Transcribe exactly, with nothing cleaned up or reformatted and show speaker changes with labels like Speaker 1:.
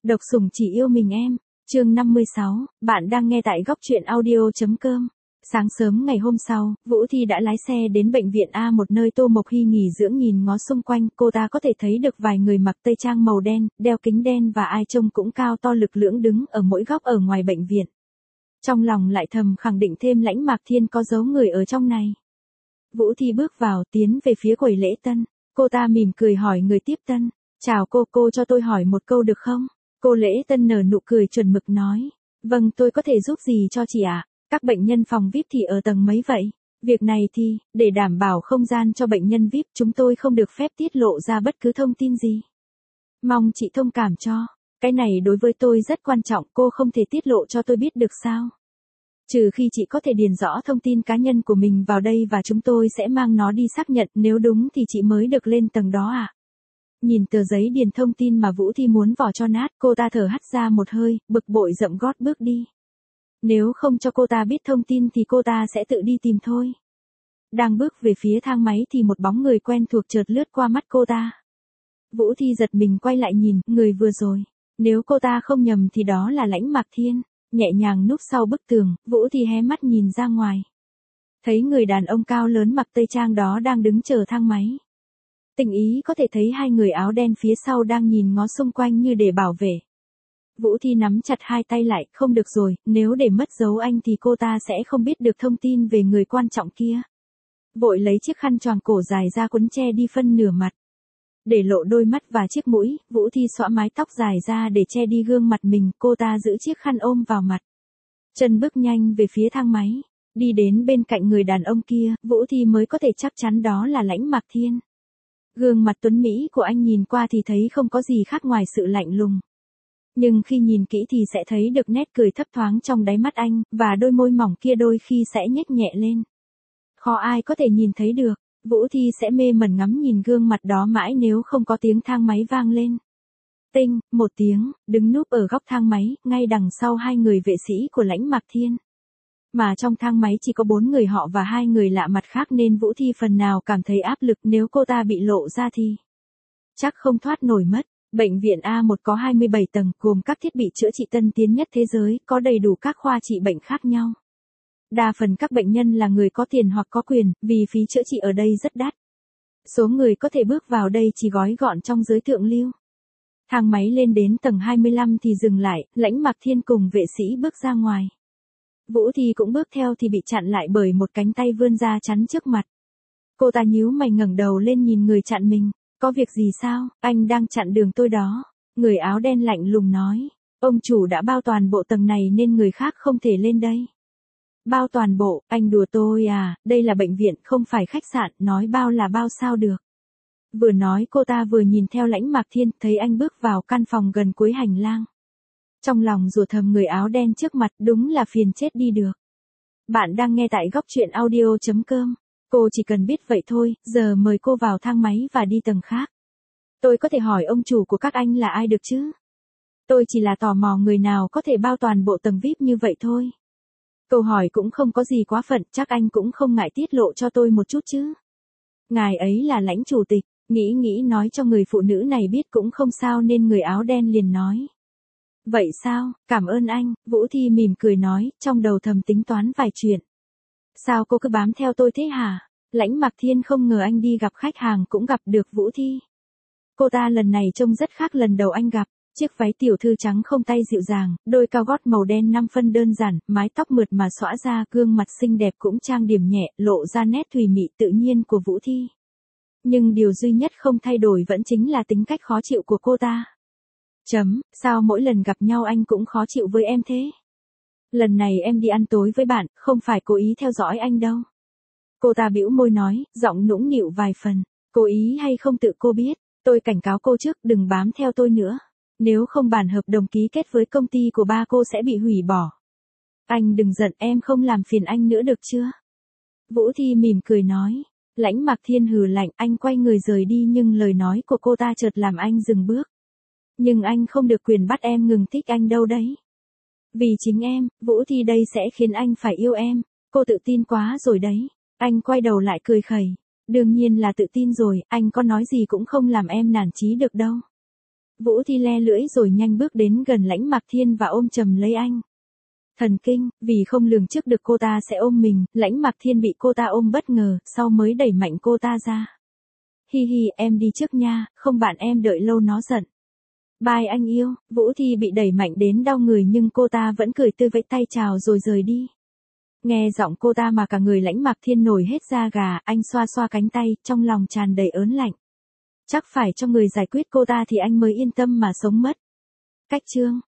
Speaker 1: Độc sủng chỉ yêu mình em. Chương năm mươi sáu, bạn đang nghe tại góc truyện audio.com. Sáng sớm ngày hôm sau, Vũ Thi đã lái xe đến bệnh viện A, một nơi Tô Mộc Hy nghỉ dưỡng. Nhìn ngó xung quanh, cô ta có thể thấy được vài người mặc tây trang màu đen, đeo kính đen và ai trông cũng cao to lực lưỡng đứng ở mỗi góc ở ngoài bệnh viện. Trong lòng lại thầm khẳng định thêm Lãnh Mạc Thiên có giấu người ở trong này. Vũ Thi bước vào, tiến về phía quầy lễ tân. Cô ta mỉm cười hỏi người tiếp tân. Chào cô, cô cho tôi hỏi một câu được không? Cô lễ tân nở nụ cười chuẩn mực nói. Vâng, tôi có thể giúp gì cho chị ạ? À? Các bệnh nhân phòng vi ai pi thì ở tầng mấy vậy? Việc này thì, để đảm bảo không gian cho bệnh nhân vi ai pi, chúng tôi không được phép tiết lộ ra bất cứ thông tin gì. Mong chị thông cảm cho. Cái này đối với tôi rất quan trọng, cô không thể tiết lộ cho tôi biết được sao? Trừ khi chị có thể điền rõ thông tin cá nhân của mình vào đây và chúng tôi sẽ mang nó đi xác nhận, nếu đúng thì chị mới được lên tầng đó ạ. À? Nhìn tờ giấy điền thông tin mà Vũ Thi muốn vò cho nát, cô ta thở hắt ra một hơi, bực bội dậm gót bước đi. Nếu không cho cô ta biết thông tin thì cô ta sẽ tự đi tìm thôi. Đang bước về phía thang máy thì một bóng người quen thuộc chợt lướt qua mắt cô ta. Vũ Thi giật mình quay lại nhìn, người vừa rồi. Nếu cô ta không nhầm thì đó là Lãnh Mạc Thiên. Nhẹ nhàng núp sau bức tường, Vũ Thi hé mắt nhìn ra ngoài. Thấy người đàn ông cao lớn mặc tây trang đó đang đứng chờ thang máy. Tình ý có thể thấy hai người áo đen phía sau đang nhìn ngó xung quanh như để bảo vệ. Vũ Thi nắm chặt hai tay lại, không được rồi, nếu để mất dấu anh thì cô ta sẽ không biết được thông tin về người quan trọng kia. Vội lấy chiếc khăn choàng cổ dài ra quấn che đi phân nửa mặt. Để lộ đôi mắt và chiếc mũi, Vũ Thi xõa mái tóc dài ra để che đi gương mặt mình, cô ta giữ chiếc khăn ôm vào mặt. Chân bước nhanh về phía thang máy, đi đến bên cạnh người đàn ông kia, Vũ Thi mới có thể chắc chắn đó là Lãnh Mạc Thiên. Gương mặt tuấn Mỹ của anh nhìn qua thì thấy không có gì khác ngoài sự lạnh lùng. Nhưng khi nhìn kỹ thì sẽ thấy được nét cười thấp thoáng trong đáy mắt anh, và đôi môi mỏng kia đôi khi sẽ nhếch nhẹ lên. Khó ai có thể nhìn thấy được, Vũ Thi sẽ mê mẩn ngắm nhìn gương mặt đó mãi nếu không có tiếng thang máy vang lên. Tinh, một tiếng, đứng núp ở góc thang máy, ngay đằng sau hai người vệ sĩ của Lãnh Mạc Thiên. Mà trong thang máy chỉ có bốn người họ và hai người lạ mặt khác nên Vũ Thi phần nào cảm thấy áp lực, nếu cô ta bị lộ ra thì chắc không thoát nổi mất. Bệnh viện A một có hai mươi bảy tầng, gồm các thiết bị chữa trị tân tiến nhất thế giới, có đầy đủ các khoa trị bệnh khác nhau. Đa phần các bệnh nhân là người có tiền hoặc có quyền, vì phí chữa trị ở đây rất đắt. Số người có thể bước vào đây chỉ gói gọn trong giới thượng lưu. Thang máy lên đến tầng hai mươi lăm thì dừng lại, Lãnh Mạc Thiên cùng vệ sĩ bước ra ngoài. Vũ Thi cũng bước theo thì bị chặn lại bởi một cánh tay vươn ra chắn trước mặt. Cô ta nhíu mày ngẩng đầu lên nhìn người chặn mình. Có việc gì sao, anh đang chặn đường tôi đó. Người áo đen lạnh lùng nói. Ông chủ đã bao toàn bộ tầng này nên người khác không thể lên đây. Bao toàn bộ, anh đùa tôi à, đây là bệnh viện không phải khách sạn, nói bao là bao sao được. Vừa nói cô ta vừa nhìn theo Lãnh Mạc Thiên, thấy anh bước vào căn phòng gần cuối hành lang. Trong lòng rủa thầm người áo đen trước mặt, đúng là phiền chết đi được. Bạn đang nghe tại góc truyện audio.com. Cô chỉ cần biết vậy thôi, giờ mời cô vào thang máy và đi tầng khác. Tôi có thể hỏi ông chủ của các anh là ai được chứ? Tôi chỉ là tò mò người nào có thể bao toàn bộ tầng vi ai pi như vậy thôi. Câu hỏi cũng không có gì quá phận, chắc anh cũng không ngại tiết lộ cho tôi một chút chứ. Ngài ấy là Lãnh chủ tịch, nghĩ nghĩ nói cho người phụ nữ này biết cũng không sao nên người áo đen liền nói. Vậy sao, cảm ơn anh, Vũ Thi mỉm cười nói, trong đầu thầm tính toán vài chuyện. Sao cô cứ bám theo tôi thế hả? Lãnh Mạc Thiên không ngờ anh đi gặp khách hàng cũng gặp được Vũ Thi. Cô ta lần này trông rất khác lần đầu anh gặp, chiếc váy tiểu thư trắng không tay dịu dàng, đôi cao gót màu đen năm phân đơn giản, mái tóc mượt mà xõa ra, gương mặt xinh đẹp cũng trang điểm nhẹ, lộ ra nét thùy mị tự nhiên của Vũ Thi. Nhưng điều duy nhất không thay đổi vẫn chính là tính cách khó chịu của cô ta. Chấm, sao mỗi lần gặp nhau anh cũng khó chịu với em thế? Lần này em đi ăn tối với bạn, không phải cố ý theo dõi anh đâu. Cô ta bĩu môi nói, giọng nũng nịu vài phần. Cố ý hay không tự cô biết, tôi cảnh cáo cô trước, đừng bám theo tôi nữa. Nếu không bản hợp đồng ký kết với công ty của ba cô sẽ bị hủy bỏ. Anh đừng giận, em không làm phiền anh nữa được chưa? Vũ Thi mỉm cười nói. Lãnh Mạc Thiên hừ lạnh, anh quay người rời đi nhưng lời nói của cô ta chợt làm anh dừng bước. Nhưng anh không được quyền bắt em ngừng thích anh đâu đấy. Vì chính em, Vũ Thi đây sẽ khiến anh phải yêu em. Cô tự tin quá rồi đấy. Anh quay đầu lại cười khẩy. Đương nhiên là tự tin rồi, anh có nói gì cũng không làm em nản chí được đâu. Vũ Thi le lưỡi rồi nhanh bước đến gần Lãnh Mạc Thiên và ôm chầm lấy anh. Thần kinh, vì không lường trước được cô ta sẽ ôm mình, Lãnh Mạc Thiên bị cô ta ôm bất ngờ, sau mới đẩy mạnh cô ta ra. Hi hi, em đi trước nha, không bạn em đợi lâu nó giận. Bye anh yêu, Vũ Thi bị đẩy mạnh đến đau người nhưng cô ta vẫn cười tươi vẫy tay chào rồi rời đi. Nghe giọng cô ta mà cả người Lãnh Mạc Thiên nổi hết da gà, anh xoa xoa cánh tay, trong lòng tràn đầy ớn lạnh. Chắc phải cho người giải quyết cô ta thì anh mới yên tâm mà sống mất. Cách chương